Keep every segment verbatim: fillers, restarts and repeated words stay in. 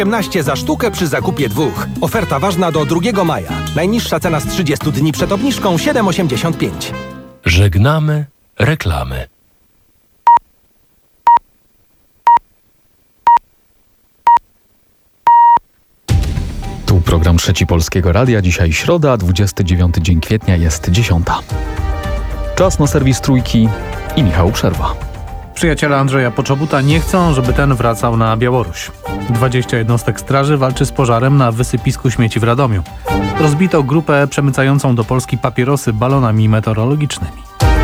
osiemnaście za sztukę przy zakupie dwóch. Oferta ważna do drugiego maja. Najniższa cena z trzydziestu dni przed obniżką siedem osiemdziesiąt pięć. Żegnamy reklamy. Tu program Trzeci Polskiego Radia. Dzisiaj środa, dwudziesty dziewiąty dzień kwietnia, jest dziesiąta. Czas na serwis Trójki i Michał Przerwa. Przyjaciele Andrzeja Poczobuta nie chcą, żeby ten wracał na Białoruś. dwadzieścia jednostek straży walczy z pożarem na wysypisku śmieci w Radomiu. Rozbito grupę przemycającą do Polski papierosy balonami meteorologicznymi.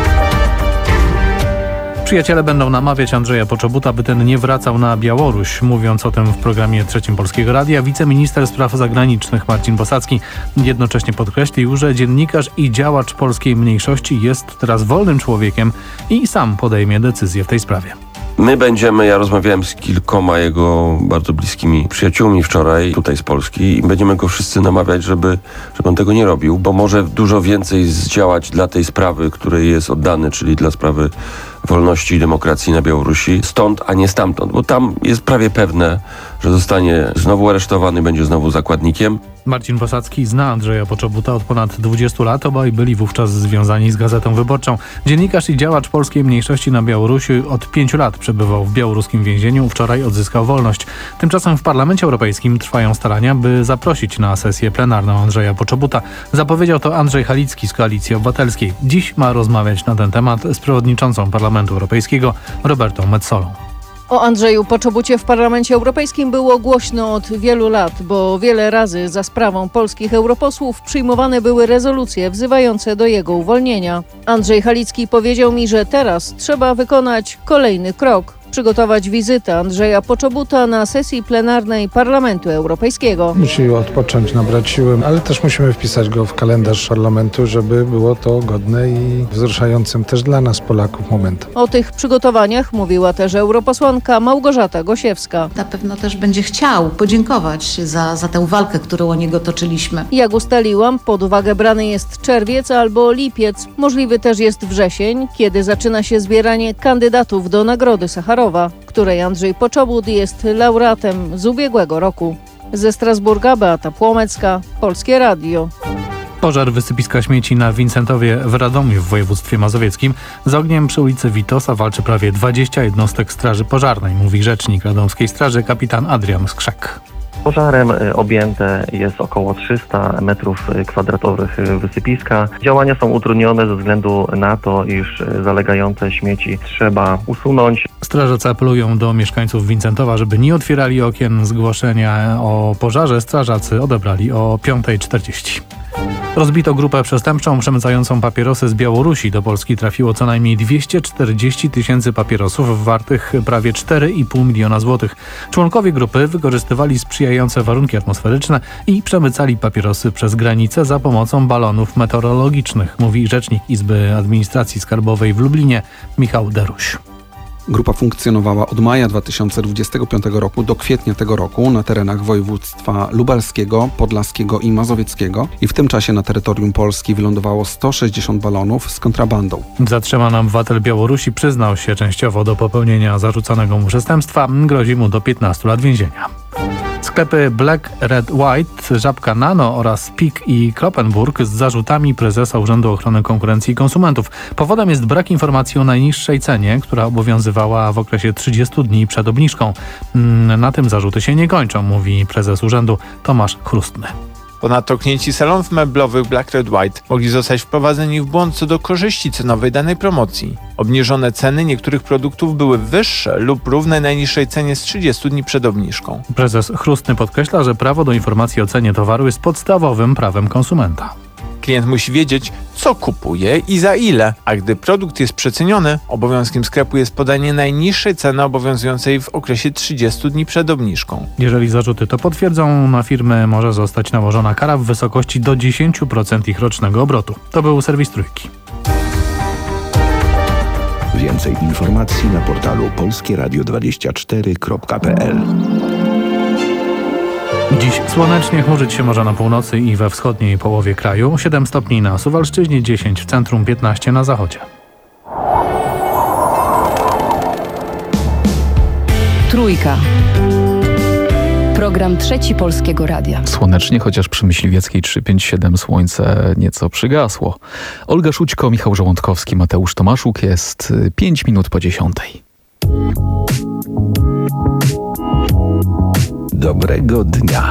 Przyjaciele będą namawiać Andrzeja Poczobuta, by ten nie wracał na Białoruś. Mówiąc o tym w programie Trzecim Polskiego Radia, wiceminister spraw zagranicznych Marcin Bosacki jednocześnie podkreślił, że dziennikarz i działacz polskiej mniejszości jest teraz wolnym człowiekiem i sam podejmie decyzję w tej sprawie. My będziemy, ja rozmawiałem z kilkoma jego bardzo bliskimi przyjaciółmi wczoraj tutaj z Polski i będziemy go wszyscy namawiać, żeby, żeby on tego nie robił, bo może dużo więcej zdziałać dla tej sprawy, której jest oddany, czyli dla sprawy wolności i demokracji na Białorusi, stąd, a nie stamtąd, bo tam jest prawie pewne, że zostanie znowu aresztowany, będzie znowu zakładnikiem. Marcin Bosacki zna Andrzeja Poczobuta od ponad dwudziestu lat, obaj byli wówczas związani z Gazetą Wyborczą. Dziennikarz i działacz polskiej mniejszości na Białorusi od pięciu lat przebywał w białoruskim więzieniu, wczoraj odzyskał wolność. Tymczasem w Parlamencie Europejskim trwają starania, by zaprosić na sesję plenarną Andrzeja Poczobuta. Zapowiedział to Andrzej Halicki z Koalicji Obywatelskiej. Dziś ma rozmawiać na ten temat z przewodniczącą Parlamentu Europejskiego Robertą Metsolą. O Andrzeju Poczobucie w Parlamencie Europejskim było głośno od wielu lat, bo wiele razy za sprawą polskich europosłów przyjmowane były rezolucje wzywające do jego uwolnienia. Andrzej Halicki powiedział mi, że teraz trzeba wykonać kolejny krok. Przygotować wizytę Andrzeja Poczobuta na sesji plenarnej Parlamentu Europejskiego. Musi odpocząć, nabrać siły, ale też musimy wpisać go w kalendarz parlamentu, żeby było to godne i wzruszającym też dla nas, Polaków, momentem. O tych przygotowaniach mówiła też europosłanka Małgorzata Gosiewska. Na pewno też będzie chciał podziękować za, za tę walkę, którą o niego toczyliśmy. Jak ustaliłam, pod uwagę brany jest czerwiec albo lipiec. Możliwy też jest wrzesień, kiedy zaczyna się zbieranie kandydatów do Nagrody Sacharowa, której Andrzej Poczobut jest laureatem z ubiegłego roku. Ze Strasburga Beata Płomecka, Polskie Radio. Pożar wysypiska śmieci na Wincentowie w Radomiu w województwie mazowieckim. Z ogniem przy ulicy Witosa walczy prawie dwadzieścia jednostek straży pożarnej, mówi rzecznik Radomskiej Straży kapitan Adrian Skrzek. Pożarem objęte jest około trzysta metrów kwadratowych wysypiska. Działania są utrudnione ze względu na to, iż zalegające śmieci trzeba usunąć. Strażacy apelują do mieszkańców Wincentowa, żeby nie otwierali okien. Zgłoszenia o pożarze strażacy odebrali o piąta czterdzieści. Rozbito grupę przestępczą przemycającą papierosy z Białorusi. Do Polski trafiło co najmniej dwieście czterdzieści tysięcy papierosów wartych prawie cztery i pół miliona złotych. Członkowie grupy wykorzystywali sprzyjające warunki atmosferyczne i przemycali papierosy przez granicę za pomocą balonów meteorologicznych, mówi rzecznik Izby Administracji Skarbowej w Lublinie Michał Deruś. Grupa funkcjonowała od maja dwa tysiące dwudziestego piątego roku do kwietnia tego roku na terenach województwa lubelskiego, podlaskiego i mazowieckiego i w tym czasie na terytorium Polski wylądowało sto sześćdziesiąt balonów z kontrabandą. Zatrzymany obywatel Białorusi przyznał się częściowo do popełnienia zarzucanego mu przestępstwa. Grozi mu do piętnastu lat więzienia. Sklepy Black, Red, White, Żabka Nano oraz Pik i Kloppenburg z zarzutami prezesa Urzędu Ochrony Konkurencji i Konsumentów. Powodem jest brak informacji o najniższej cenie, która obowiązywała w okresie trzydziestu dni przed obniżką. Na tym zarzuty się nie kończą, mówi prezes urzędu Tomasz Chrustny. Ponadto klienci salonów meblowych Black, Red, White mogli zostać wprowadzeni w błąd co do korzyści cenowej danej promocji. Obniżone ceny niektórych produktów były wyższe lub równe najniższej cenie z trzydziestu dni przed obniżką. Prezes Chrustny podkreśla, że prawo do informacji o cenie towaru jest podstawowym prawem konsumenta. Klient musi wiedzieć, co kupuje i za ile, a gdy produkt jest przeceniony, obowiązkiem sklepu jest podanie najniższej ceny obowiązującej w okresie trzydziestu dni przed obniżką. Jeżeli zarzuty to potwierdzą, na firmę może zostać nałożona kara w wysokości do dziesięć procent ich rocznego obrotu. To był serwis Trójki. Więcej informacji na portalu polskie radio dwadzieścia cztery kropka p l. Dziś słonecznie, chmurzyć się może na północy i we wschodniej połowie kraju. siedem stopni na Suwalszczyźnie, dziesięć w centrum, piętnaście na zachodzie. Trójka. Program Trzeci Polskiego Radia. Słonecznie, chociaż przy Myśliwieckiej trzysta pięćdziesiąt siedem słońce nieco przygasło. Olga Szućko, Michał Żołądkowski, Mateusz Tomaszuk. Jest pięć minut po dziesiątej. Dobrego dnia.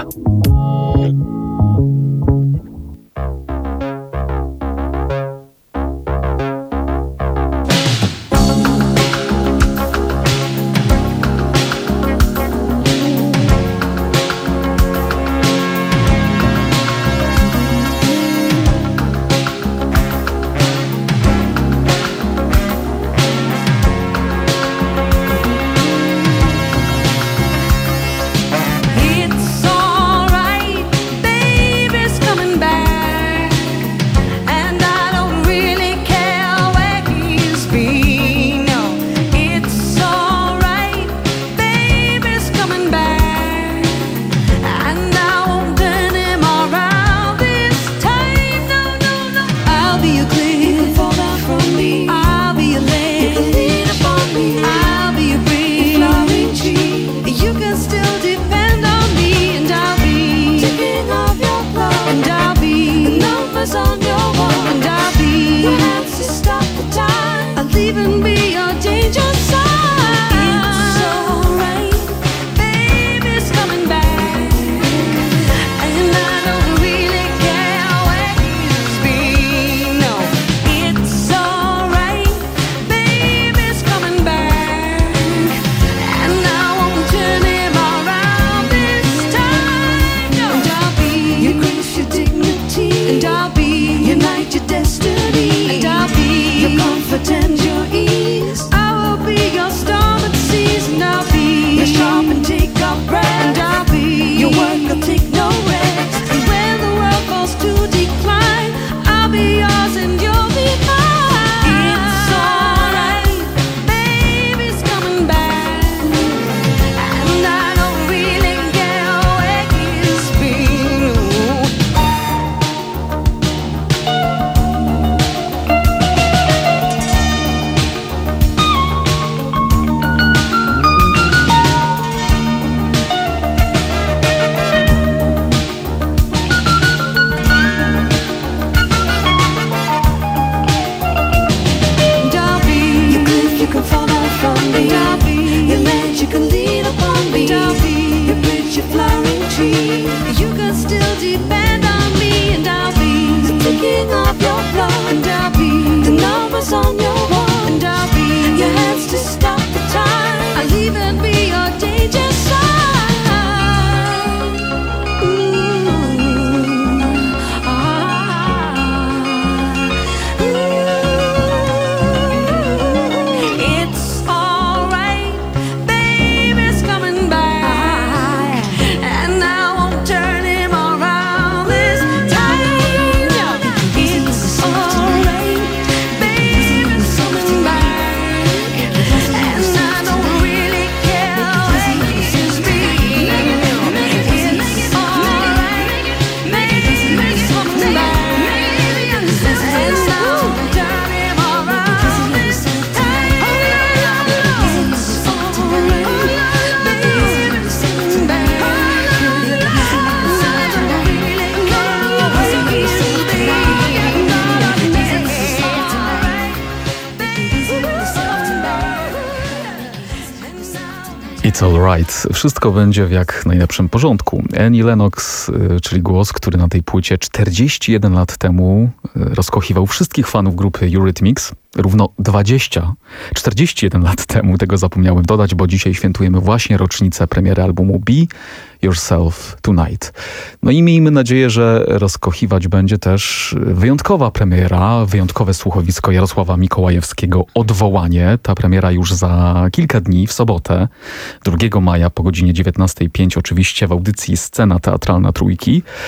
It's alright. Wszystko będzie w jak najlepszym porządku. Annie Lennox, czyli głos, który na tej płycie czterdzieści jeden lat temu rozkochiwał wszystkich fanów grupy Eurythmics. Równo dwadzieścia, czterdzieści jeden lat temu, tego zapomniałem dodać, bo dzisiaj świętujemy właśnie rocznicę premiery albumu Be Yourself Tonight. No i miejmy nadzieję, że rozkochiwać będzie też wyjątkowa premiera, wyjątkowe słuchowisko Jarosława Mikołajewskiego Odwołanie. Ta premiera już za kilka dni, w sobotę, drugiego maja po godzinie dziewiętnastej pięć, oczywiście w audycji Scena Teatralna Trójki.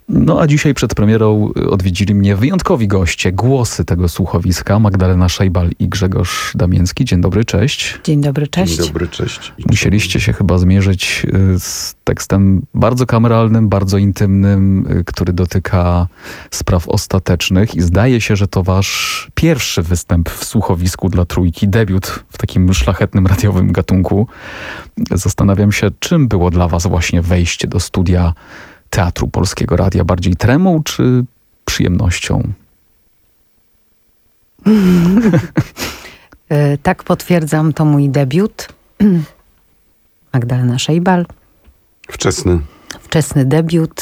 No a dzisiaj przed premierą odwiedzili mnie wyjątkowi goście, głosy tego słuchowiska, Magdalena Szejbal i Grzegorz Damięcki. Dzień dobry, cześć. Dzień dobry, cześć. Dzień dobry, cześć. Musieliście się chyba zmierzyć z tekstem bardzo kameralnym, bardzo intymnym, który dotyka spraw ostatecznych i zdaje się, że to wasz pierwszy występ w słuchowisku dla Trójki, debiut w takim szlachetnym radiowym gatunku. Zastanawiam się, czym było dla was właśnie wejście do studia Teatru Polskiego Radia? Bardziej tremą czy przyjemnością? Tak, potwierdzam, to mój debiut. Magdalena Szejbal. Wczesny. Wczesny debiut,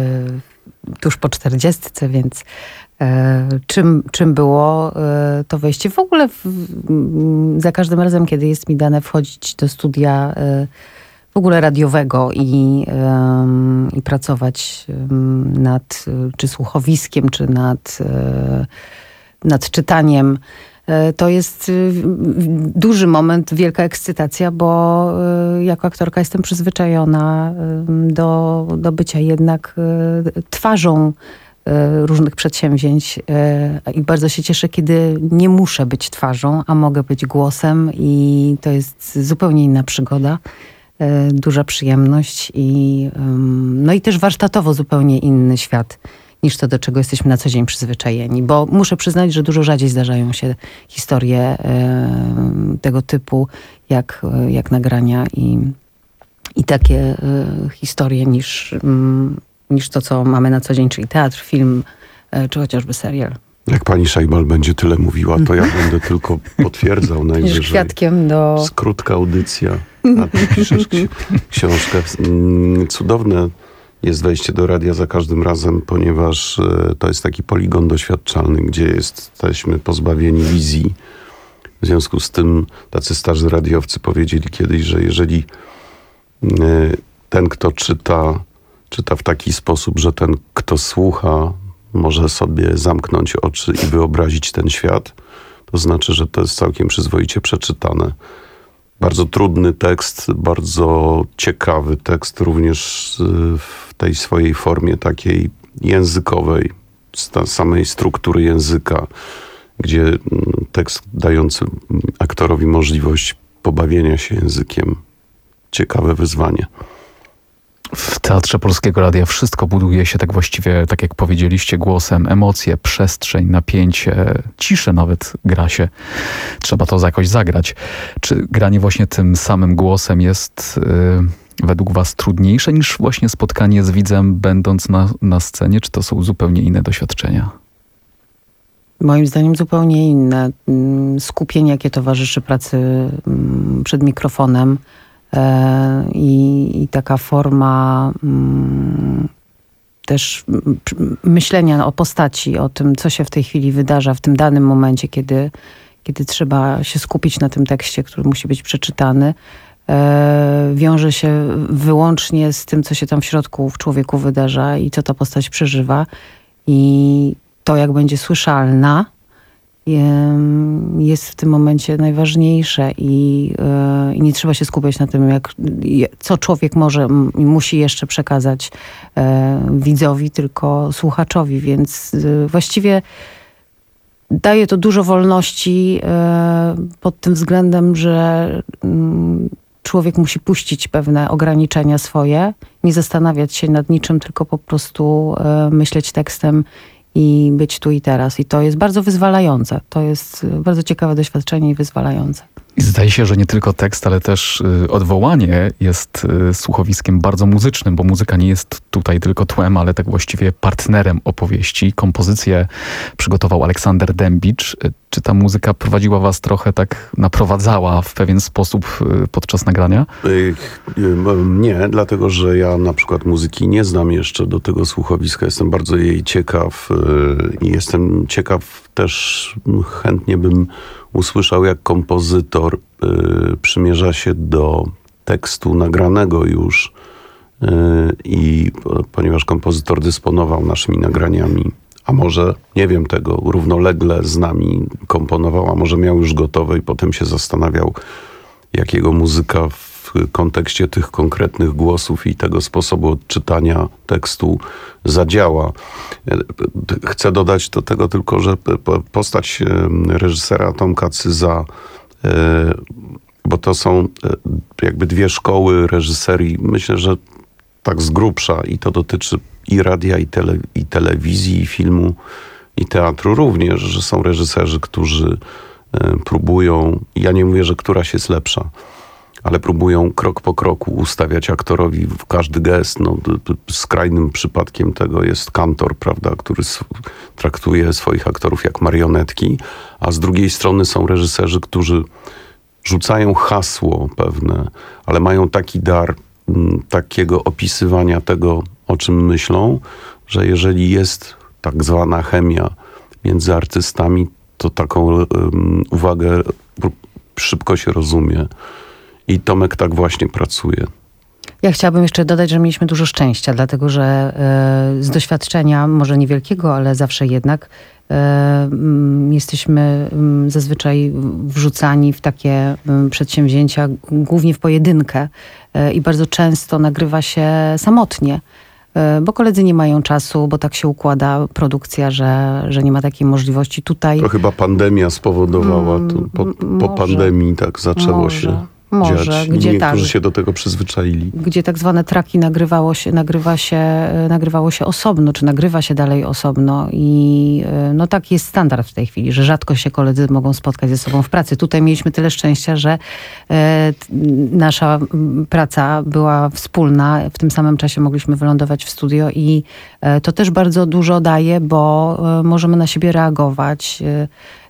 tuż po czterdziestce, więc czym, czym było to wejście? W ogóle w, za każdym razem, kiedy jest mi dane wchodzić do studia w ogóle radiowego i, um, i pracować um, nad czy słuchowiskiem, czy nad, e, nad czytaniem. E, to jest e, duży moment, wielka ekscytacja, bo e, jako aktorka jestem przyzwyczajona e, do, do bycia jednak e, twarzą e, różnych przedsięwzięć e, i bardzo się cieszę, kiedy nie muszę być twarzą, a mogę być głosem i to jest zupełnie inna przygoda. Duża przyjemność i, no i też warsztatowo zupełnie inny świat niż to, do czego jesteśmy na co dzień przyzwyczajeni. Bo muszę przyznać, że dużo rzadziej zdarzają się historie tego typu, jak, jak nagrania i, i takie historie niż, niż to, co mamy na co dzień, czyli teatr, film, czy chociażby serial. Jak pani Szejbal będzie tyle mówiła, to ja będę tylko potwierdzał najwyżej. Kwiatkiem do... Skrótka audycja. A ty piszesz ksi- książkę. Cudowne jest wejście do radia za każdym razem, ponieważ e, to jest taki poligon doświadczalny, gdzie jesteśmy pozbawieni wizji. W związku z tym tacy starzy radiowcy powiedzieli kiedyś, że jeżeli e, ten, kto czyta, czyta w taki sposób, że ten, kto słucha, może sobie zamknąć oczy i wyobrazić ten świat, to znaczy, że to jest całkiem przyzwoicie przeczytane. Bardzo trudny tekst, bardzo ciekawy tekst, również w tej swojej formie takiej językowej, z samej struktury języka, gdzie tekst dający aktorowi możliwość pobawienia się językiem. Ciekawe wyzwanie. W Teatrze Polskiego Radia wszystko buduje się tak właściwie, tak jak powiedzieliście, głosem. Emocje, przestrzeń, napięcie, ciszę nawet gra się. Trzeba to jakoś zagrać. Czy granie właśnie tym samym głosem jest yy, według was trudniejsze niż właśnie spotkanie z widzem, będąc na, na scenie? Czy to są zupełnie inne doświadczenia? Moim zdaniem zupełnie inne. Skupienie, jakie towarzyszy pracy przed mikrofonem, I, i taka forma mm, też myślenia o postaci, o tym, co się w tej chwili wydarza w tym danym momencie, kiedy, kiedy trzeba się skupić na tym tekście, który musi być przeczytany, e, wiąże się wyłącznie z tym, co się tam w środku w człowieku wydarza i co ta postać przeżywa. I to, jak będzie słyszalna, jest w tym momencie najważniejsze i, i nie trzeba się skupiać na tym, jak, co człowiek może i musi jeszcze przekazać widzowi, tylko słuchaczowi, więc właściwie daje to dużo wolności pod tym względem, że człowiek musi puścić pewne ograniczenia swoje, nie zastanawiać się nad niczym, tylko po prostu myśleć tekstem i być tu i teraz. I to jest bardzo wyzwalające. To jest bardzo ciekawe doświadczenie i wyzwalające. I zdaje się, że nie tylko tekst, ale też y, odwołanie jest y, słuchowiskiem bardzo muzycznym, bo muzyka nie jest tutaj tylko tłem, ale tak właściwie partnerem opowieści. Kompozycję przygotował Aleksander Dębicz. Y, czy ta muzyka prowadziła was trochę tak, naprowadzała w pewien sposób y, podczas nagrania? Y, y, nie, dlatego że ja na przykład muzyki nie znam jeszcze do tego słuchowiska. Jestem bardzo jej ciekaw i y, jestem ciekaw też, chętnie bym usłyszał, jak kompozytor y, przymierza się do tekstu nagranego już y, i ponieważ kompozytor dysponował naszymi nagraniami, a może, nie wiem tego, równolegle z nami komponował, a może miał już gotowe i potem się zastanawiał, jak jego muzyka w w kontekście tych konkretnych głosów i tego sposobu odczytania tekstu zadziała. Chcę dodać do tego tylko, że postać reżysera Tomka Cyza, bo to są jakby dwie szkoły reżyserii, myślę, że tak z grubsza, i to dotyczy i radia, i, tele, i telewizji, i filmu, i teatru również, że są reżyserzy, którzy próbują, ja nie mówię, że któraś jest lepsza, ale próbują krok po kroku ustawiać aktorowi w każdy gest. No, skrajnym przypadkiem tego jest Kantor, prawda, który traktuje swoich aktorów jak marionetki, a z drugiej strony są reżyserzy, którzy rzucają hasło pewne, ale mają taki dar m, takiego opisywania tego, o czym myślą, że jeżeli jest tak zwana chemia między artystami, to taką um, uwagę szybko się rozumie. I Tomek tak właśnie pracuje. Ja chciałabym jeszcze dodać, że mieliśmy dużo szczęścia, dlatego że e, z doświadczenia, może niewielkiego, ale zawsze jednak, e, m, jesteśmy m, zazwyczaj wrzucani w takie m, przedsięwzięcia, głównie w pojedynkę e, i bardzo często nagrywa się samotnie. Bo koledzy nie mają czasu, bo tak się układa produkcja, że, że nie ma takiej możliwości tutaj. To chyba pandemia spowodowała, to po, po pandemii tak zaczęło może. się Może, dziać. gdzie Niektórzy tak, się do tego przyzwyczaili. Gdzie tak zwane traki nagrywało się, nagrywa się, nagrywało się osobno, czy nagrywa się dalej osobno. I no tak jest standard w tej chwili, że rzadko się koledzy mogą spotkać ze sobą w pracy. Tutaj mieliśmy tyle szczęścia, że e, nasza praca była wspólna. W tym samym czasie mogliśmy wylądować w studio i e, to też bardzo dużo daje, bo e, możemy na siebie reagować, e,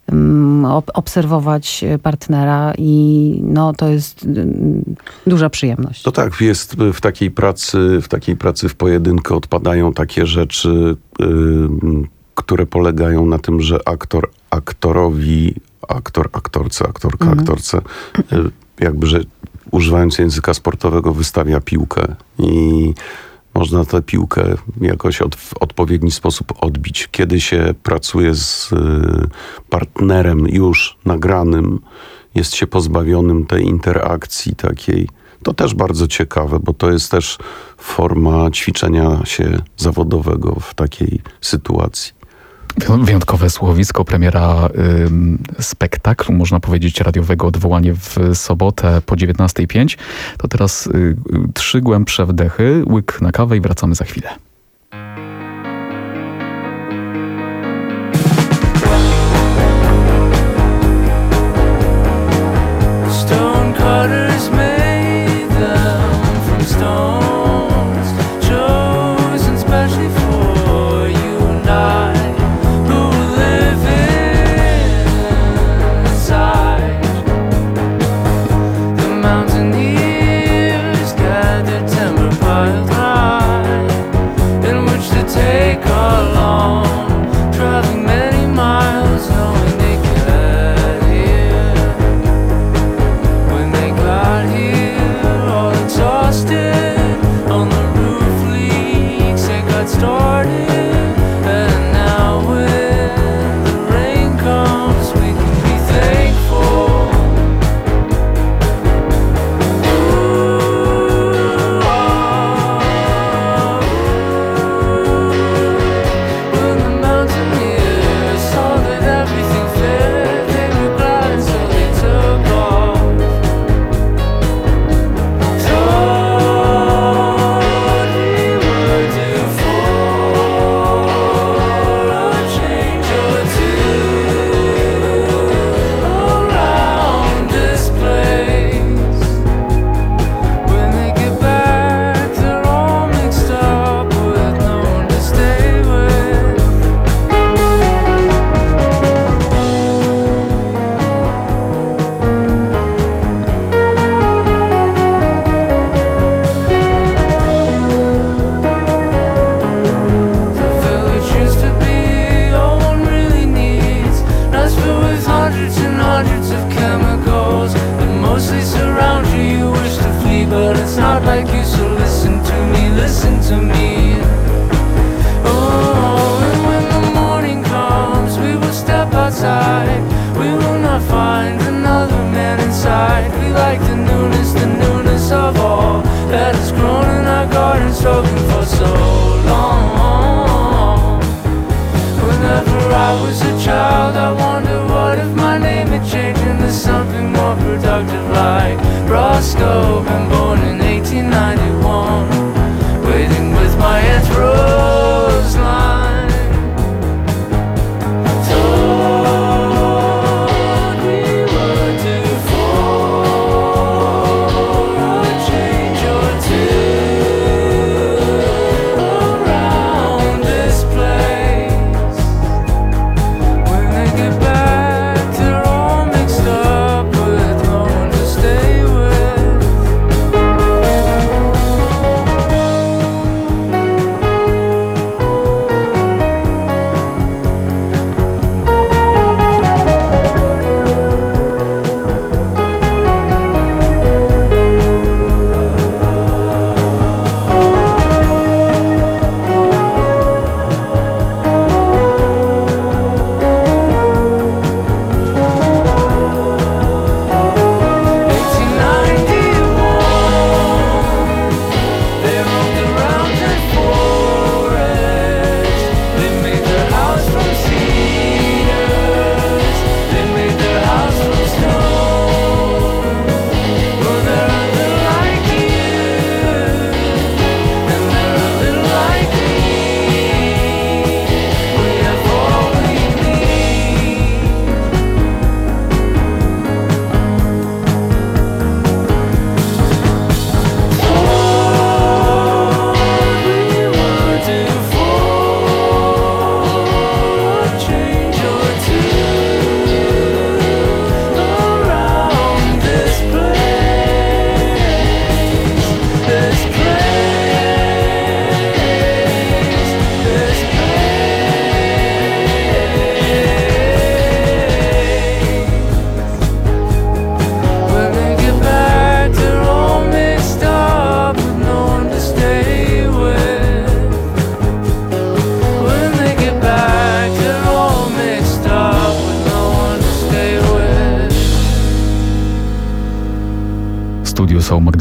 obserwować partnera i no, to jest duża przyjemność. To tak, jest w takiej pracy, w takiej pracy w pojedynkę odpadają takie rzeczy, yy, które polegają na tym, że aktor aktorowi, aktor aktorce, aktorka mhm. aktorce, yy, jakby, że używając języka sportowego wystawia piłkę i można tę piłkę jakoś od, w odpowiedni sposób odbić. Kiedy się pracuje z y, partnerem już nagranym, jest się pozbawionym tej interakcji takiej. To też bardzo ciekawe, bo to jest też forma ćwiczenia się zawodowego w takiej sytuacji. Wyjątkowe słuchowisko, premiera y, spektaklu, można powiedzieć, radiowego Odwołanie w sobotę po dziewiętnastej pięć. To teraz y, trzy głębsze wdechy, łyk na kawę i wracamy za chwilę.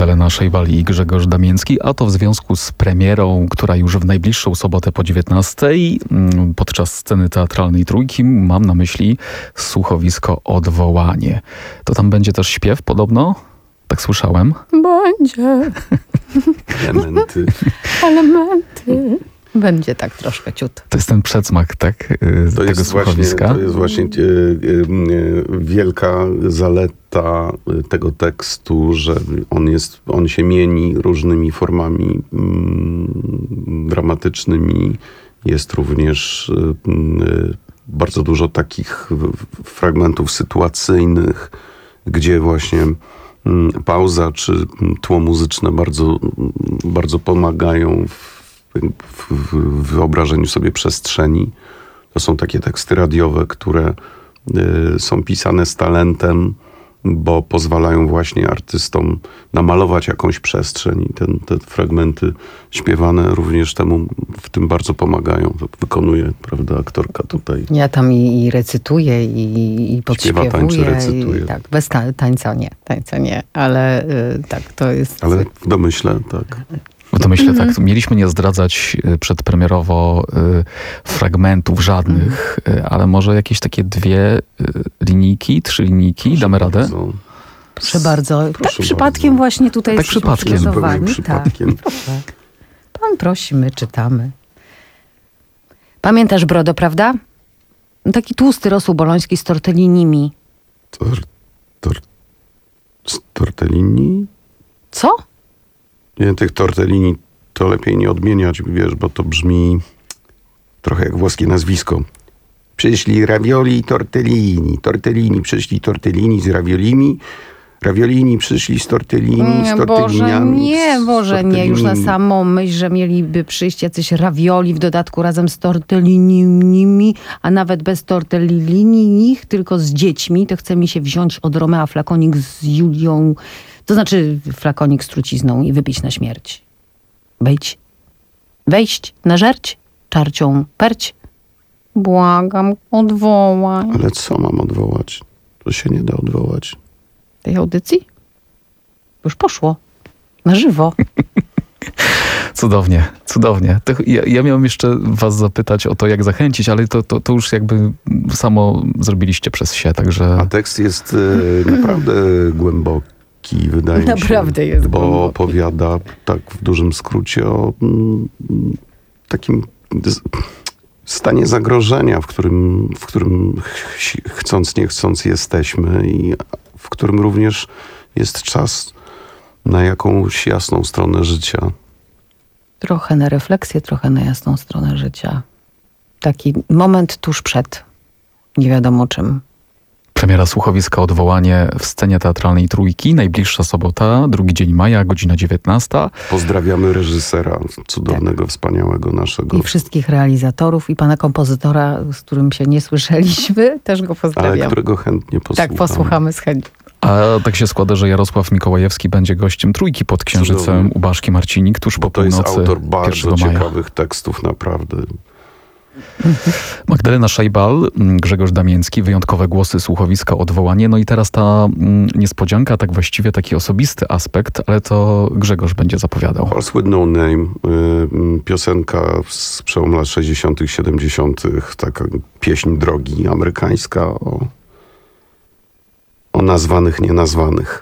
Magdalena Szejbal i Grzegorz Damiński, a to w związku z premierą, która już w najbliższą sobotę po dziewiętnastej podczas sceny teatralnej Trójki, mam na myśli słuchowisko Odwołanie. To tam będzie też śpiew podobno? Tak słyszałem. Będzie. Elementy. Elementy. Będzie tak troszkę ciut. To jest ten przedsmak, tak? To tego jest słuchowiska. Właśnie, to jest właśnie e, e, wielka zaleta tego tekstu, że on jest, on się mieni różnymi formami mm, dramatycznymi. Jest również e, bardzo dużo takich fragmentów sytuacyjnych, gdzie właśnie pauza czy tło muzyczne bardzo, bardzo pomagają w, w, w wyobrażeniu sobie przestrzeni. To są takie teksty radiowe, które y, są pisane z talentem, bo pozwalają właśnie artystom namalować jakąś przestrzeń. I ten, te fragmenty śpiewane również temu w tym bardzo pomagają. To wykonuje, prawda, aktorka tutaj. Ja tam i, i recytuję, i, i podśpiewuję. Śpiewa, tańczy, recytuje. I, tak, bez ta, tańca nie, tańca nie, ale y, tak, to jest... Ale w domyśle, tak. W domyśle Mhm. tak. Mieliśmy nie zdradzać y, przedpremierowo y, fragmentów żadnych, y, ale może jakieś takie dwie y, linijki, trzy linijki, Proszę damy radę? bardzo. Proszę bardzo. Proszę tak przypadkiem bardzo. właśnie tutaj Tak przypadkiem, przygotowani. zupełnie przypadkiem. Tak, proszę. Pan prosi, my czytamy. Pamiętasz Brodo, prawda? Taki tłusty rosół boloński z tortellinimi. Tor, tor, z tortellini? Co? Nie, tych tortellini to lepiej nie odmieniać, wiesz, bo to brzmi trochę jak włoskie nazwisko. Przyszli ravioli i tortellini. Tortellini, przyszli tortellini z raviolimi. Raviolini przyszli z tortellini, z Boże, tortelliniami. nie, z Boże, nie. Już na tortellini. samą myśl, że mieliby przyjść jacyś ravioli w dodatku razem z tortellinimi, a nawet bez tortellinich, tylko z dziećmi, to chce mi się wziąć od Romea flakonik z Julią, to znaczy flakonik z trucizną i wypić na śmierć. Wejdź. Wejść, nażerć, czarcią perć. Błagam, odwołaj. Ale co mam odwołać? To się nie da odwołać. Tej audycji? Już poszło. Na żywo. Cudownie, cudownie. To ja, ja miałem jeszcze was zapytać o to, jak zachęcić, ale to, to, to już jakby samo zrobiliście przez się, także... A tekst jest e, naprawdę głęboki, wydaje mi się. Naprawdę jest Bo głęboki. opowiada tak w dużym skrócie o mm, takim z- stanie zagrożenia, w którym, w którym ch- chcąc, nie chcąc jesteśmy i w którym również jest czas na jakąś jasną stronę życia. Trochę na refleksję, trochę na jasną stronę życia. Taki moment tuż przed nie wiadomo czym. Premiera słuchowiska Odwołanie w scenie teatralnej Trójki. Najbliższa sobota, drugi dzień maja, godzina dziewiętnasta. Pozdrawiamy reżysera cudownego, wspaniałego naszego. I wszystkich realizatorów, i pana kompozytora, z którym się nie słyszeliśmy, też go Ale pozdrawiam. którego chętnie posłuchamy. Tak, posłuchamy z chęcią. A tak się składa, że Jarosław Mikołajewski będzie gościem Trójki pod Księżycem Cudownie. u Baszki Marcinik tuż Bo po to jest północy autor bardzo pierwszego maja. ciekawych tekstów, naprawdę. Magdalena Szejbal, Grzegorz Damiński, wyjątkowe głosy słuchowiska Odwołanie. No i teraz ta mm, niespodzianka, tak właściwie taki osobisty aspekt, ale to Grzegorz będzie zapowiadał. Horse with No Name, y, piosenka z przełomu lat sześćdziesiątych, siedemdziesiątych, taka pieśń drogi amerykańska o, o nazwanych, nienazwanych.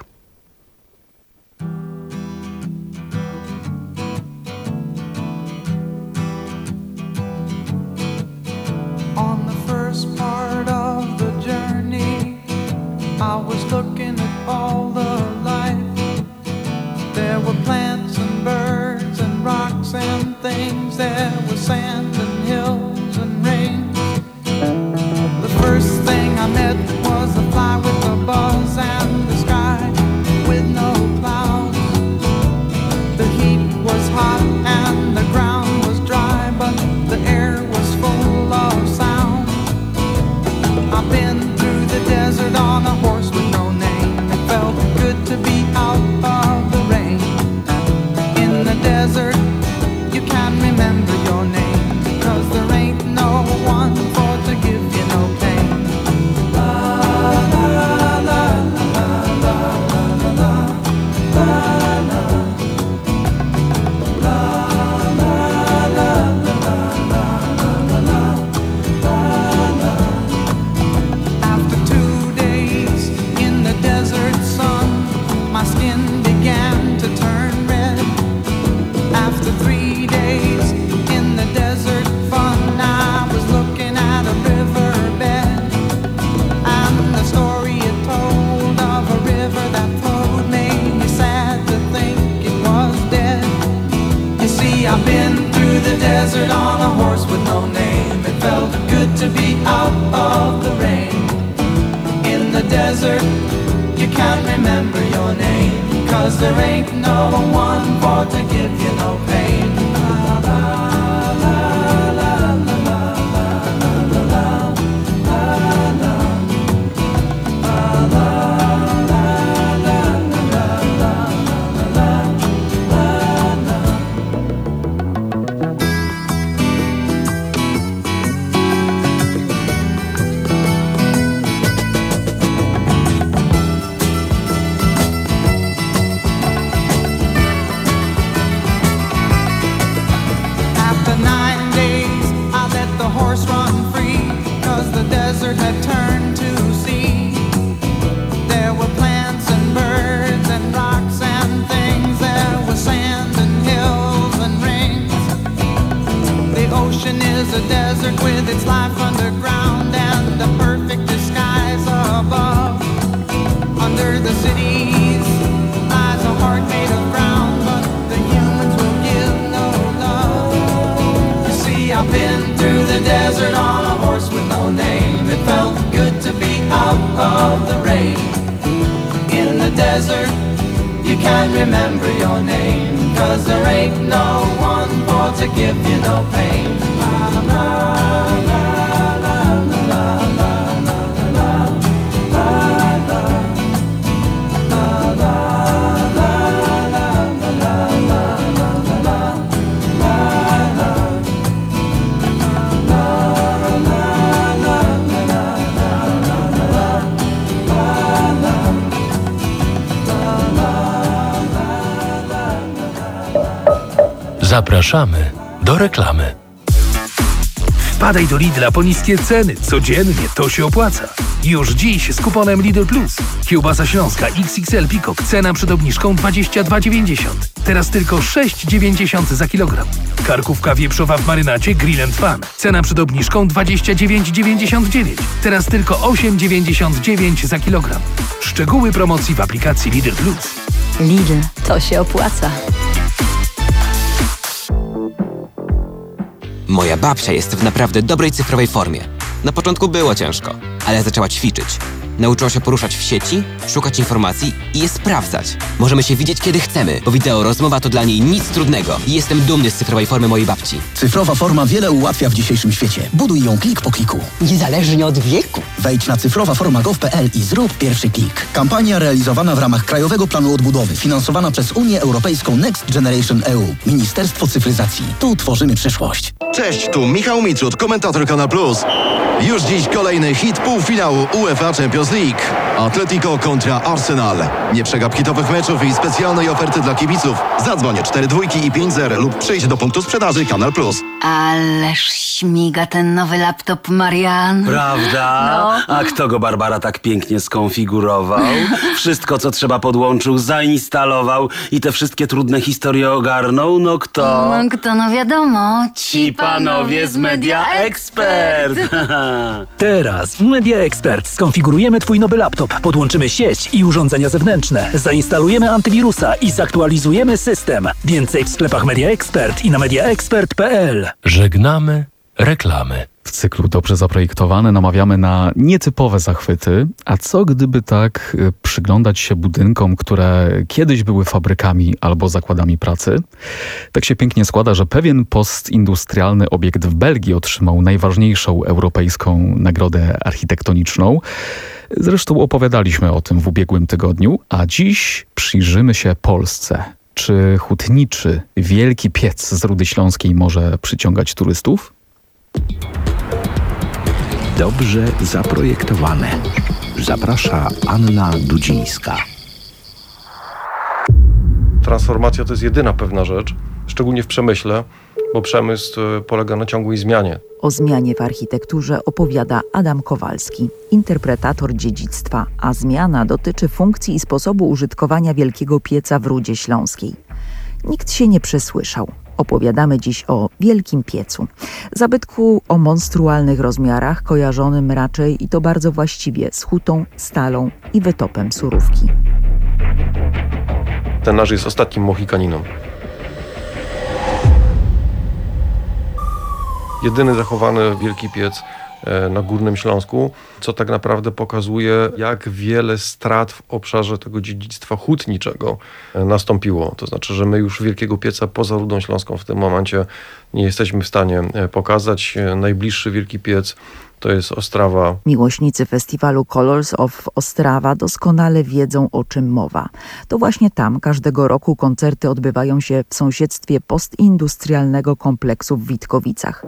On the first part of the journey, I was looking at all the life. There were plants and birds and rocks and things. There was sand and hills and rain. The first thing I met was a fly with a buzz and the sky with no clouds. The heat was hot and the ground was dry, but the air was full of sound. I've been through the desert on a horse with no name. It felt good to be out of the rain. In the desert, you can remember your through the desert on a horse with no name. It felt good to be out of the rain. In the desert, you can't remember your name, 'cause there ain't no one for to give you no pain. La, la, la, la, la, la, la, la, la, la, had turned to sea. There were plants and birds and rocks and things. There was sand and hills and rings. The ocean is a desert with its life underground and a perfect disguise above. Under the cities lies a heart made of ground, but the humans will give no love. You see, I've been through the desert on a horse with no name. It felt good to be out of the rain. In the desert, you can't remember your name, 'cause there ain't no one for to give you no pain. La, la, la, la, la, la, la, la, la, la, Zapraszamy do reklamy. Wpadaj do Lidla po niskie ceny. Codziennie to się opłaca. Już dziś z kuponem Lidl Plus. Kiełbasa śląska X X L Peacock. Cena przed obniżką dwadzieścia dwa dziewięćdziesiąt. Teraz tylko sześć dziewięćdziesiąt za kilogram. Karkówka wieprzowa w marynacie Grill and Fun. Cena przed obniżką dwadzieścia dziewięć dziewięćdziesiąt dziewięć. Teraz tylko osiem dziewięćdziesiąt dziewięć za kilogram. Szczegóły promocji w aplikacji Lidl Plus. Lidl, to się opłaca. Moja babcia jest w naprawdę dobrej cyfrowej formie. Na początku było ciężko, ale zaczęła ćwiczyć. Nauczyła się poruszać w sieci, szukać informacji i je sprawdzać. Możemy się widzieć kiedy chcemy, bo wideo rozmowa to dla niej nic trudnego. I jestem dumny z cyfrowej formy mojej babci. Cyfrowa forma wiele ułatwia w dzisiejszym świecie. Buduj ją klik po kliku. Niezależnie od wieku. Wejdź na cyfrowa forma kropka gov kropka pe el i zrób pierwszy klik. Kampania realizowana w ramach Krajowego Planu Odbudowy, finansowana przez Unię Europejską Next Generation E U. Ministerstwo Cyfryzacji. Tu tworzymy przyszłość. Cześć, tu Michał Mitrud, komentator Kanal Plus. Już dziś kolejny hit półfinału UEFA Champions League. Atletico kontra Arsenal. Nie przegap hitowych meczów i specjalnej oferty dla kibiców. Zadzwoń cztery dwójki i pięć zer lub przyjdź do punktu sprzedaży Kanal Plus. Ależ śmiga ten nowy laptop, Marian. Prawda? No. A kto go, Barbara, tak pięknie skonfigurował? Wszystko, co trzeba, podłączył, zainstalował i te wszystkie trudne historie ogarnął? No kto? No kto, no wiadomo. Ci panowie z Media Expert. Teraz w Media Expert skonfigurujemy twój nowy laptop, podłączymy sieć i urządzenia zewnętrzne, zainstalujemy antywirusa i zaktualizujemy system. Więcej w sklepach Media Expert i na media expert kropka pe el. Żegnamy reklamy. W cyklu Dobrze Zaprojektowane namawiamy na nietypowe zachwyty. A co gdyby tak y, przyglądać się budynkom, które kiedyś były fabrykami albo zakładami pracy? Tak się pięknie składa, że pewien postindustrialny obiekt w Belgii otrzymał najważniejszą europejską nagrodę architektoniczną. Zresztą opowiadaliśmy o tym w ubiegłym tygodniu, a dziś przyjrzymy się Polsce. Czy hutniczy wielki piec z Rudy Śląskiej może przyciągać turystów? Dobrze zaprojektowane. Zaprasza Anna Dudzińska. Transformacja to jest jedyna pewna rzecz, szczególnie w przemyśle, bo przemysł polega na ciągłej zmianie. O zmianie w architekturze opowiada Adam Kowalski, interpretator dziedzictwa, a zmiana dotyczy funkcji i sposobu użytkowania wielkiego pieca w Rudzie Śląskiej. Nikt się nie przesłyszał. Opowiadamy dziś o wielkim piecu. Zabytku o monstrualnych rozmiarach, kojarzonym raczej i to bardzo właściwie z hutą, stalą i wytopem surówki. Ten nasz jest ostatnim Mohikaniną. jedyny zachowany wielki piec na Górnym Śląsku, co tak naprawdę pokazuje, jak wiele strat w obszarze tego dziedzictwa hutniczego nastąpiło. To znaczy, że my już wielkiego pieca poza Rudą Śląską w tym momencie nie jesteśmy w stanie pokazać. Najbliższy wielki piec to jest Ostrawa. Miłośnicy festiwalu Colors of Ostrawa doskonale wiedzą, o czym mowa. To właśnie tam każdego roku koncerty odbywają się w sąsiedztwie postindustrialnego kompleksu w Witkowicach.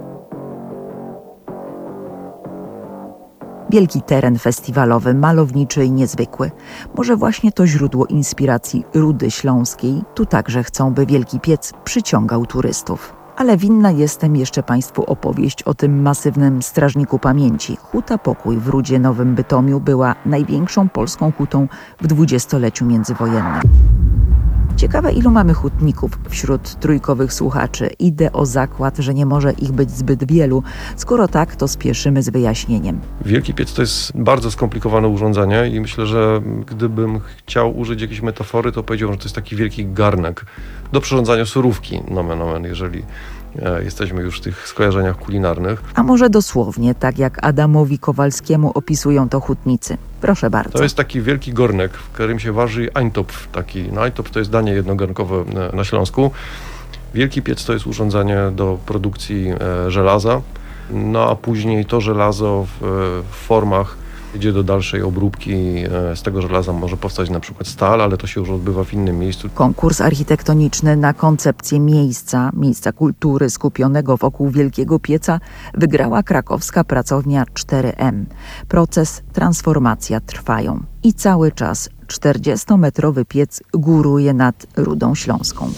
Wielki teren festiwalowy, malowniczy i niezwykły. Może właśnie to źródło inspiracji Rudy Śląskiej. Tu także chcą, by wielki piec przyciągał turystów. Ale winna jestem jeszcze Państwu opowieść o tym masywnym strażniku pamięci. Huta Pokój w Rudzie Nowym Bytomiu była największą polską hutą w dwudziestoleciu międzywojennym. Ciekawe, ilu mamy hutników wśród trójkowych słuchaczy. Idę o zakład, że nie może ich być zbyt wielu. Skoro tak, to spieszymy z wyjaśnieniem. Wielki piec to jest bardzo skomplikowane urządzenie i myślę, że gdybym chciał użyć jakiejś metafory, to powiedziałbym, że to jest taki wielki garnek do przyrządzania surówki, nomen omen, jeżeli e, jesteśmy już w tych skojarzeniach kulinarnych. A może dosłownie, tak jak Adamowi Kowalskiemu opisują to hutnicy. Proszę bardzo. To jest taki wielki garnek, w którym się waży eintopf. Taki, no eintopf to jest danie jednogarnkowe na Śląsku. Wielki piec to jest urządzenie do produkcji e, żelaza, no a później to żelazo w, w formach idzie do dalszej obróbki. E, z tego żelaza może powstać na przykład stal, ale to się już odbywa w innym miejscu. Konkurs architektoniczny na koncepcję miejsca, miejsca kultury skupionego wokół wielkiego pieca wygrała krakowska pracownia cztery M. Proces, transformacja trwają i cały czas czterdziestometrowy piec góruje nad Rudą Śląską.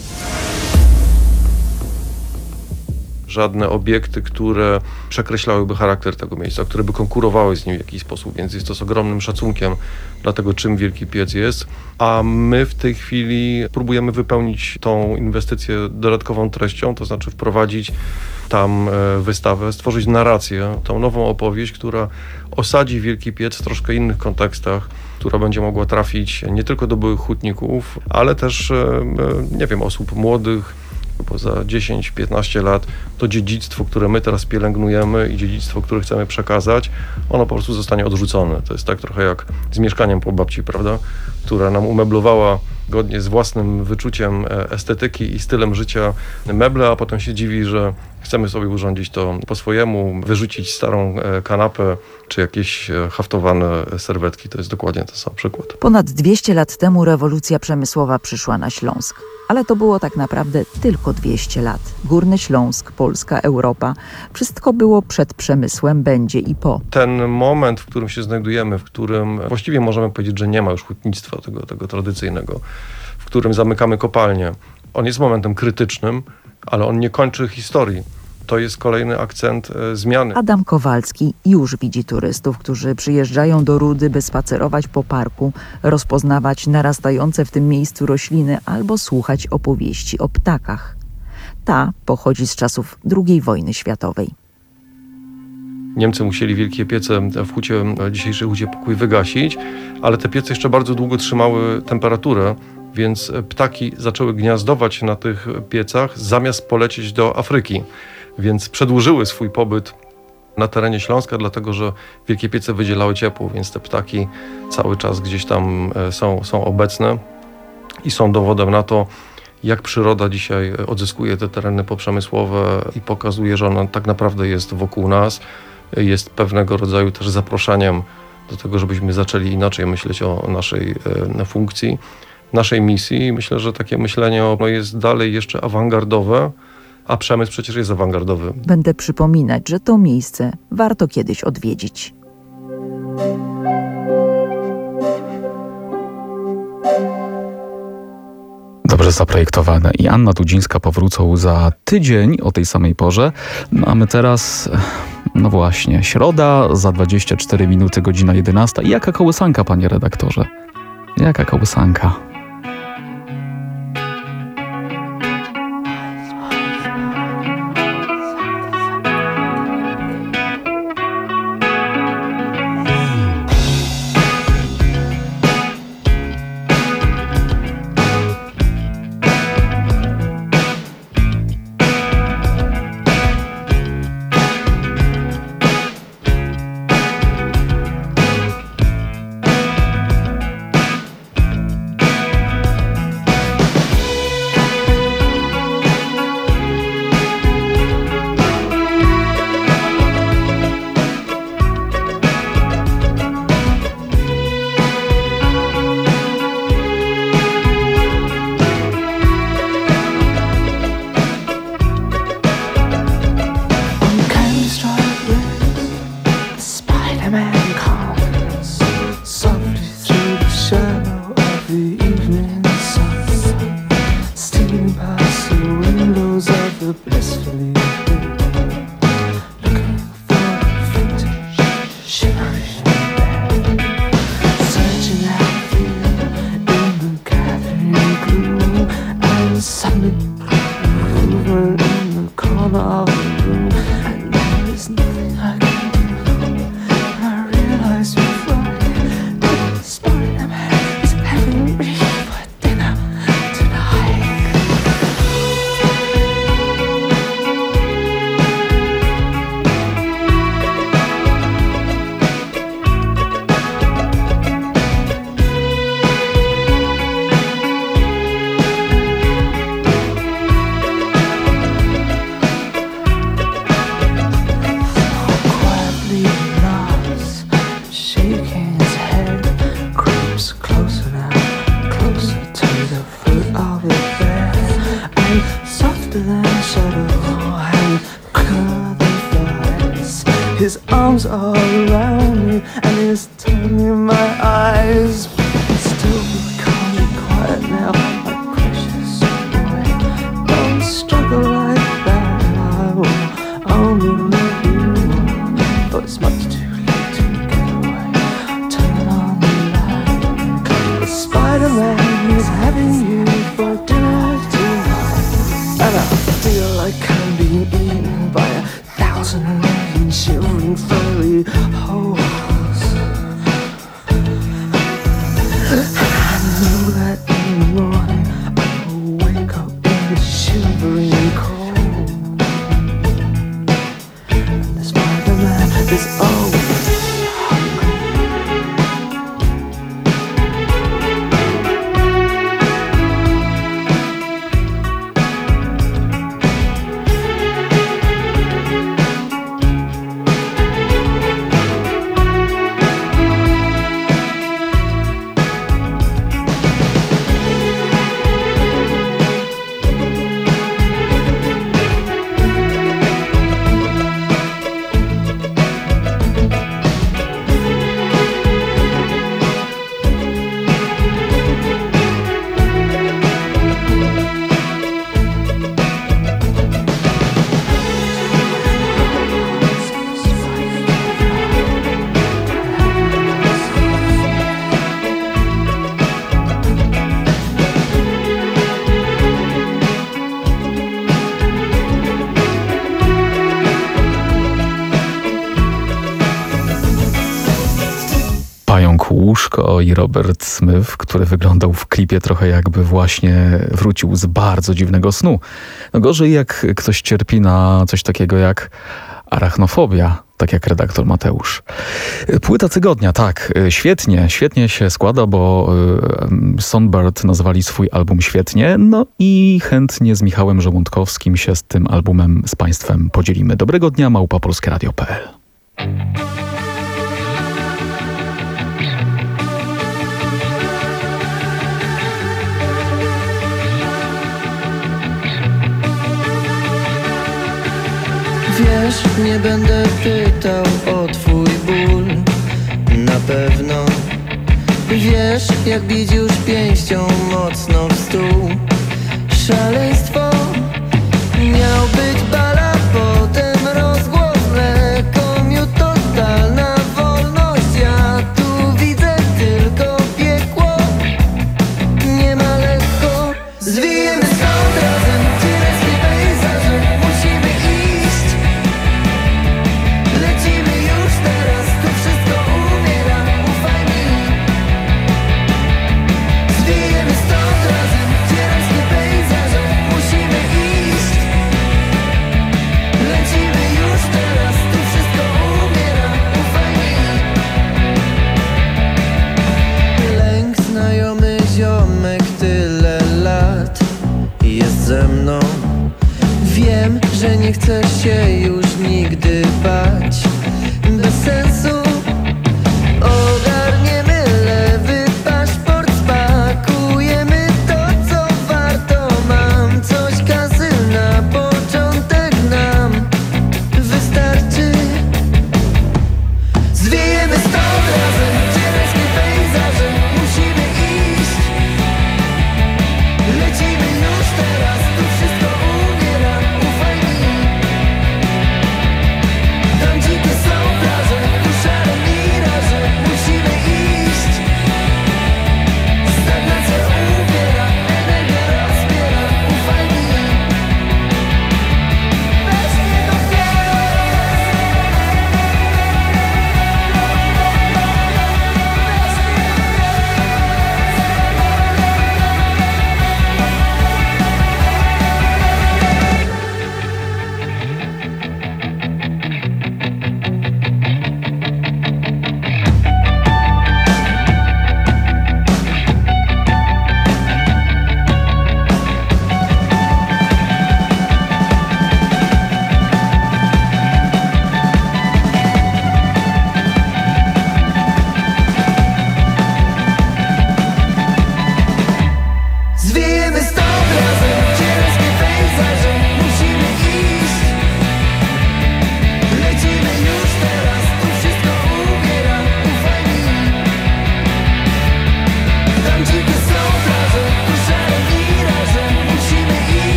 Żadne obiekty, które przekreślałyby charakter tego miejsca, które by konkurowały z nim w jakiś sposób, więc jest to z ogromnym szacunkiem dla tego, czym wielki piec jest. A my w tej chwili próbujemy wypełnić tą inwestycję dodatkową treścią, to znaczy wprowadzić tam wystawę, stworzyć narrację, tą nową opowieść, która osadzi wielki piec w troszkę innych kontekstach, która będzie mogła trafić nie tylko do byłych hutników, ale też, nie wiem, osób młodych, bo za dziesięć piętnaście lat to dziedzictwo, które my teraz pielęgnujemy i dziedzictwo, które chcemy przekazać, ono po prostu zostanie odrzucone. To jest tak trochę jak z mieszkaniem po babci, prawda? Która nam umeblowała godnie z własnym wyczuciem estetyki i stylem życia meble, a potem się dziwi, że chcemy sobie urządzić to po swojemu, wyrzucić starą kanapę czy jakieś haftowane serwetki. To jest dokładnie ten sam przykład. Ponad dwieście lat temu rewolucja przemysłowa przyszła na Śląsk. Ale to było tak naprawdę tylko dwieście lat. Górny Śląsk, Polska, Europa. Wszystko było przed przemysłem, będzie i po. Ten moment, w którym się znajdujemy, w którym właściwie możemy powiedzieć, że nie ma już hutnictwa tego, tego tradycyjnego, w którym zamykamy kopalnię, on jest momentem krytycznym, ale on nie kończy historii. To jest kolejny akcent e, zmiany. Adam Kowalski już widzi turystów, którzy przyjeżdżają do Rudy, by spacerować po parku, rozpoznawać narastające w tym miejscu rośliny albo słuchać opowieści o ptakach. Ta pochodzi z czasów drugiej wojny światowej. Niemcy musieli wielkie piece w hucie, dzisiejszej hucie Pokój wygasić, ale te piece jeszcze bardzo długo trzymały temperaturę, więc ptaki zaczęły gniazdować na tych piecach zamiast polecieć do Afryki. Więc przedłużyły swój pobyt na terenie Śląska, dlatego że wielkie piece wydzielały ciepło, więc te ptaki cały czas gdzieś tam są, są obecne i są dowodem na to, jak przyroda dzisiaj odzyskuje te tereny poprzemysłowe i pokazuje, że ona tak naprawdę jest wokół nas, jest pewnego rodzaju też zaproszeniem do tego, żebyśmy zaczęli inaczej myśleć o naszej funkcji, naszej misji. Myślę, że takie myślenie no, jest dalej jeszcze awangardowe, a przemysł przecież jest awangardowy. Będę przypominać, że to miejsce warto kiedyś odwiedzić. Dobrze zaprojektowane. I Anna Dudzińska powrócą za tydzień o tej samej porze. No a my teraz, no właśnie, środa, za dwadzieścia cztery minuty, godzina jedenasta. I jaka kołysanka, panie redaktorze? Jaka kołysanka? His arms are around me and he's turning my eyes. Still, can't be quiet now, my precious boy. Don't struggle like that. I will only love you, but it's much too late to get away. Turn on the light. The Spider-Man is having you for dinner tonight, and I feel like I'm being eaten by a thousand million shivering furry holes. I know that in the morning I will wake up in the shivering cold, and the Spider-Man is always Łóżko i Robert Smith, który wyglądał w klipie trochę jakby właśnie wrócił z bardzo dziwnego snu. No gorzej jak ktoś cierpi na coś takiego jak arachnofobia, tak jak redaktor Mateusz. Płyta tygodnia, tak, świetnie, świetnie się składa, bo Songbird nazwali swój album świetnie, no i chętnie z Michałem Żołądkowskim się z tym albumem z Państwem podzielimy. Dobrego dnia, małpa polskie radio kropka pe el. Wiesz, nie będę pytał o twój ból, na pewno. Wiesz, jak bić już pięścią mocno w stół. Szaleństwo miał być bala, potem rozgłos mleko, miód, totalna wolność. Ja tu widzę tylko piekło, nie ma lekko. Zwijemy stąd razem tyrejskie pejzaże, musimy iść. Lecimy już teraz, tu wszystko umiera, ufaj mi. Zwijemy stąd razem tyrejskie pejzaże, musimy iść. Lecimy już teraz, tu wszystko umiera, ufaj mi. Lęk znajomy ziomek tyle lat jest ze mną. Wiem, że nie chcesz się już nigdy bać. Bez sensu ogarniemy lewy paszport, spakujemy to, co warto. Mam coś kasy na początek, nam wystarczy. Zwijemy stąd razem tyrejskie pejzaże, musimy iść. Lecimy już teraz, tu wszystko umiera, ufaj mi.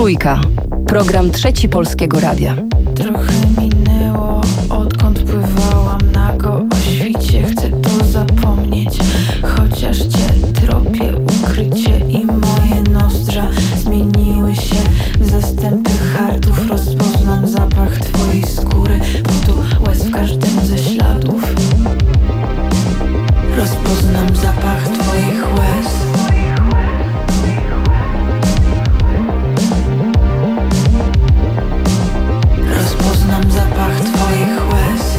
Trójka. Program Trzeci Polskiego Radia. Trochę minęło, odkąd pływałam nago o świcie. Chcę to zapomnieć, chociaż cię tropię. Ukrycie i moje nozdrza zmieniły się w zastępy hartów. Rozpoznam zapach twojej skóry, potu łez w każdym ze śladów. Rozpoznam zapach twoich łez. Rozpoznam zapach twoich łez.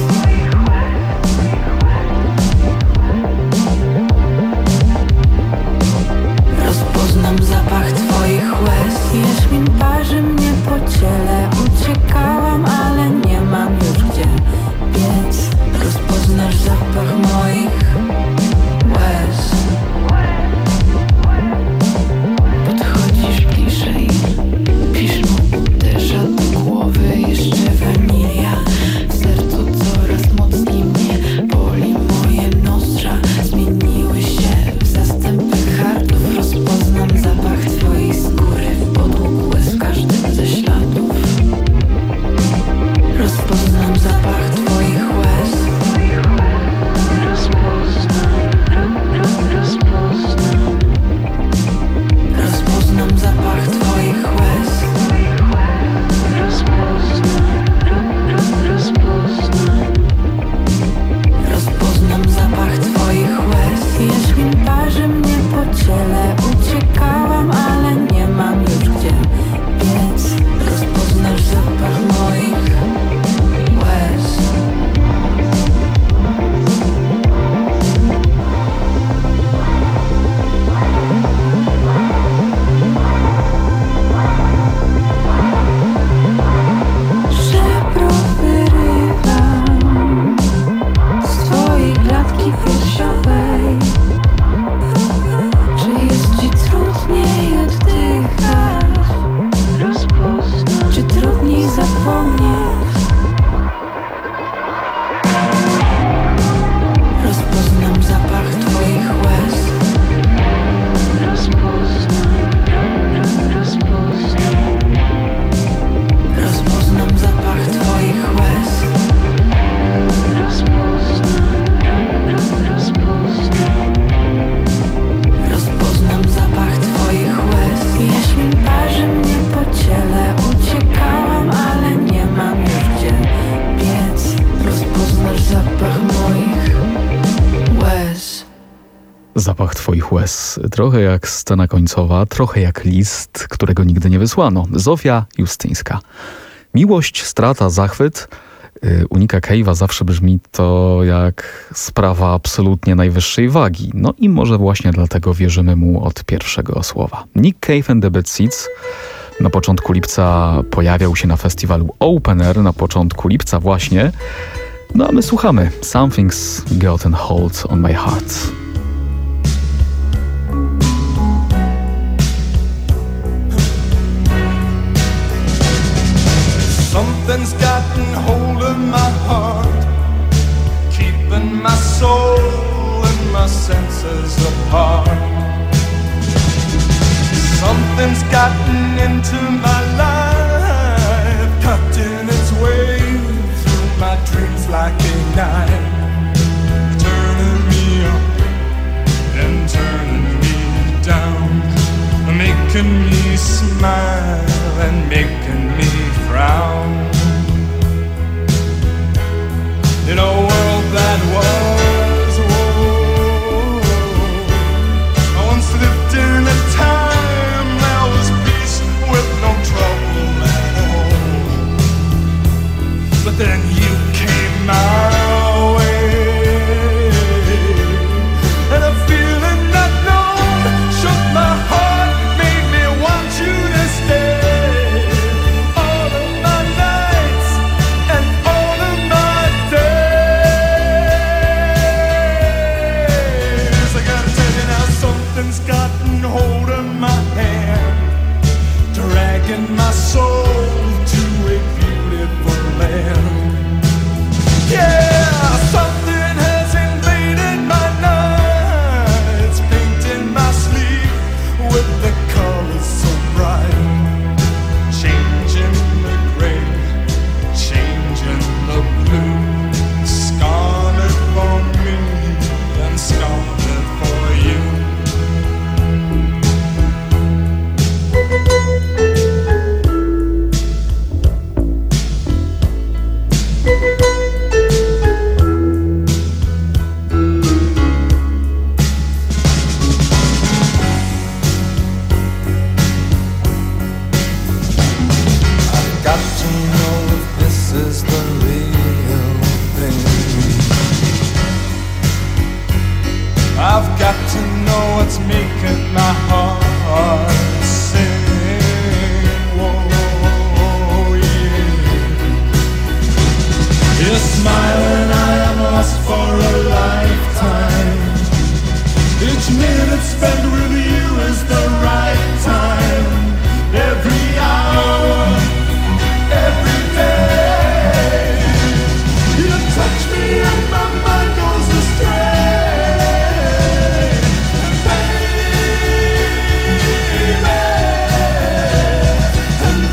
Rozpoznam zapach twoich łez. Jaśmin parzy mnie po ciele. Uciekałam, ale nie mam już gdzie biec. Rozpoznasz zapach moich łez. Podchodzisz bliżej, piszmu uderza do głowy. Jeszcze wanilia w sercu coraz mocniej mnie boli. Moje nozdrza zmieniły się w zastępy hartów. Rozpoznam zapach twojej skóry, podłóg łez w każdym ze śladów. Rozpoznam zapach twoich łez. Rozpoznam zapach twoich łez. Rozpoznam zapach twoich łez. Jaśmin parzy mnie po ciele. Uciekałam, ale nie mam już gdzie biec. Rozpoznasz zapach moich łez. Żebro wyrywam z twojej klatki piersiowej. Czy jest ci trudniej oddychać? Czy trudniej zapomnieć? Rozpoznam zapach twoich łez. Rozpoznam zapach twoich łez. Rozpoznam zapach twoich łez. Jaśmin parzy mnie po ciele. Uciekałam, ale nie mam już gdzie biec. Rozpoznasz zapach moich łez. Zapach twoich łez. Trochę jak scena końcowa, trochę jak list, którego nigdy nie wysłano. Zofia Justyńska. Miłość, strata, zachwyt. Yy, u Nicka Cave'a zawsze brzmi to jak sprawa absolutnie najwyższej wagi. No i może właśnie dlatego wierzymy mu od pierwszego słowa. Nick Cave and the Bad Seeds na początku lipca pojawiał się na festiwalu Open Air, na początku lipca właśnie. No a my słuchamy Something's Gotten Hold on My Heart. Something's gotten hold of my heart, keeping my soul and my senses apart. Something's gotten into my life, cutting its way through my dreams like a knife, turning me up and turning me down, making me smile and making me frown. In a world that was, whoa, I once lived in a time there was peace with no trouble at all. But then you came my way, and a feeling not known shook my heart, made me want you to stay. All of my nights and all of my days. you touch me and my mind goes astray. Baby, and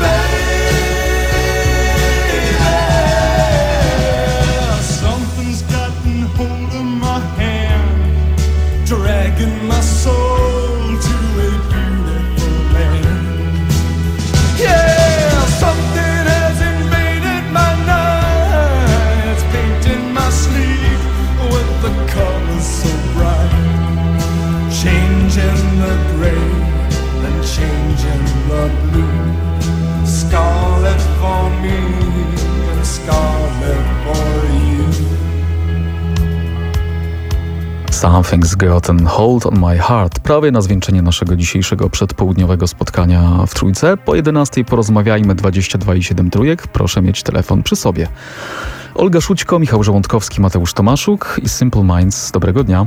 baby, something's gotten hold of my hand, dragging my soul to a beautiful land. Yeah, something has invaded my nights, painting my sleep with the colors so bright, changing the gray and changing the blue, scarlet for me and scarlet for you. Something's Gotten Hold on My Heart. Prawie na zwieńczenie naszego dzisiejszego przedpołudniowego spotkania w Trójce. Po jedenastej porozmawiajmy dwadzieścia dwa i siedem trójek. Proszę mieć telefon przy sobie. Olga Szućko, Michał Żołądkowski, Mateusz Tomaszuk i Simple Minds. Dobrego dnia.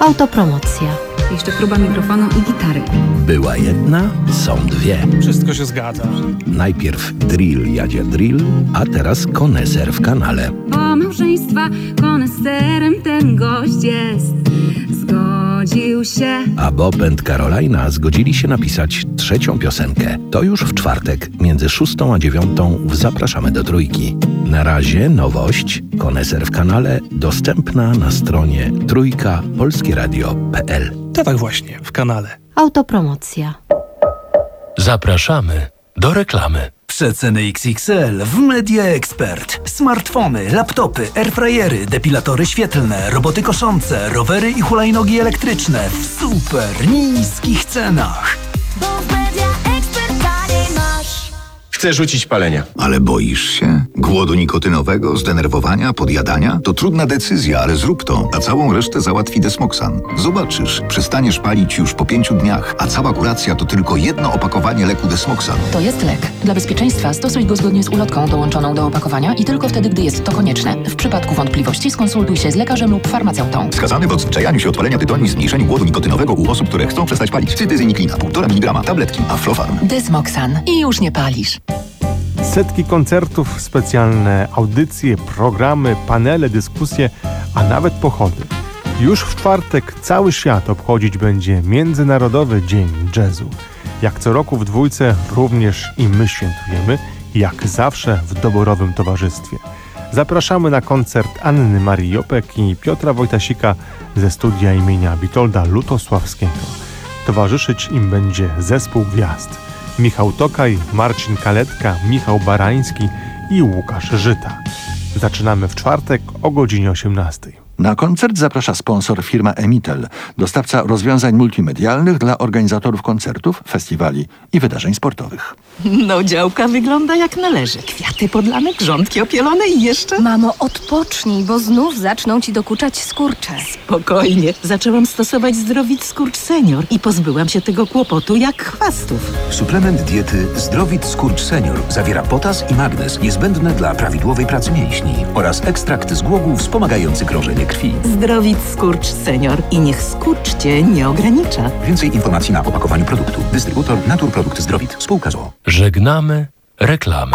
Autopromocja. Jeszcze próba mikrofonu i gitary. Była jedna, są dwie. Wszystko się zgadza. Najpierw drill jadzie drill, a teraz koneser w kanale. Po małżeństwa koneserem ten gość jest. Zgodził się. A Bob and Carolina zgodzili się napisać trzecią piosenkę. To już w czwartek, między szóstą a dziewiątą w Zapraszamy do Trójki. Na razie nowość, koneser w kanale, dostępna na stronie trójka polskie radio kropka p l. To tak właśnie, w kanale. Autopromocja. Zapraszamy do reklamy. Przeceny X X L w Media Expert. Smartfony, laptopy, airfryery, depilatory świetlne, roboty koszące, rowery i hulajnogi elektryczne w super niskich cenach. Chcę rzucić palenia. Ale boisz się? Głodu nikotynowego, zdenerwowania, podjadania? To trudna decyzja, ale zrób to, a całą resztę załatwi Desmoxan. Zobaczysz, przestaniesz palić już po pięciu dniach, a cała kuracja to tylko jedno opakowanie leku Desmoxan. To jest lek. Dla bezpieczeństwa stosuj go zgodnie z ulotką dołączoną do opakowania i tylko wtedy, gdy jest to konieczne. W przypadku wątpliwości skonsultuj się z lekarzem lub farmaceutą. Wskazany w odzwyczajaniu się od palenia tytoniu i zmniejszeniu głodu nikotynowego u osób, które chcą przestać palić. Cytyzyniklina, półtora miligrama, tabletki, Aflofarm. Desmoxan. I już nie palisz. Setki koncertów, specjalne audycje, programy, panele, dyskusje, a nawet pochody. Już w czwartek cały świat obchodzić będzie Międzynarodowy Dzień Jazzu. Jak co roku w dwójce również i my świętujemy, jak zawsze w doborowym towarzystwie. Zapraszamy na koncert Anny Marii Jopek i Piotra Wojtasika ze studia imienia Witolda Lutosławskiego. Towarzyszyć im będzie zespół gwiazd. Michał Tokaj, Marcin Kaletka, Michał Barański i Łukasz Żyta. Zaczynamy w czwartek o godzinie osiemnastej. Na koncert zaprasza sponsor firma Emitel, dostawca rozwiązań multimedialnych dla organizatorów koncertów, festiwali i wydarzeń sportowych. No, działka wygląda jak należy. Kwiaty podlane, grządki opielone i jeszcze... Mamo, odpocznij, bo znów zaczną ci dokuczać skurcze. Spokojnie. Zaczęłam stosować Zdrowit Skurcz Senior i pozbyłam się tego kłopotu jak chwastów. Suplement diety Zdrowit Skurcz Senior zawiera potas i magnez niezbędne dla prawidłowej pracy mięśni oraz ekstrakt z głogów wspomagający krążenie krwi. Zdrowit Skurcz Senior i niech skurcz cię nie ogranicza. Więcej informacji na opakowaniu produktu. Dystrybutor Naturprodukt Zdrowit. Spółka z o o. Żegnamy reklamy.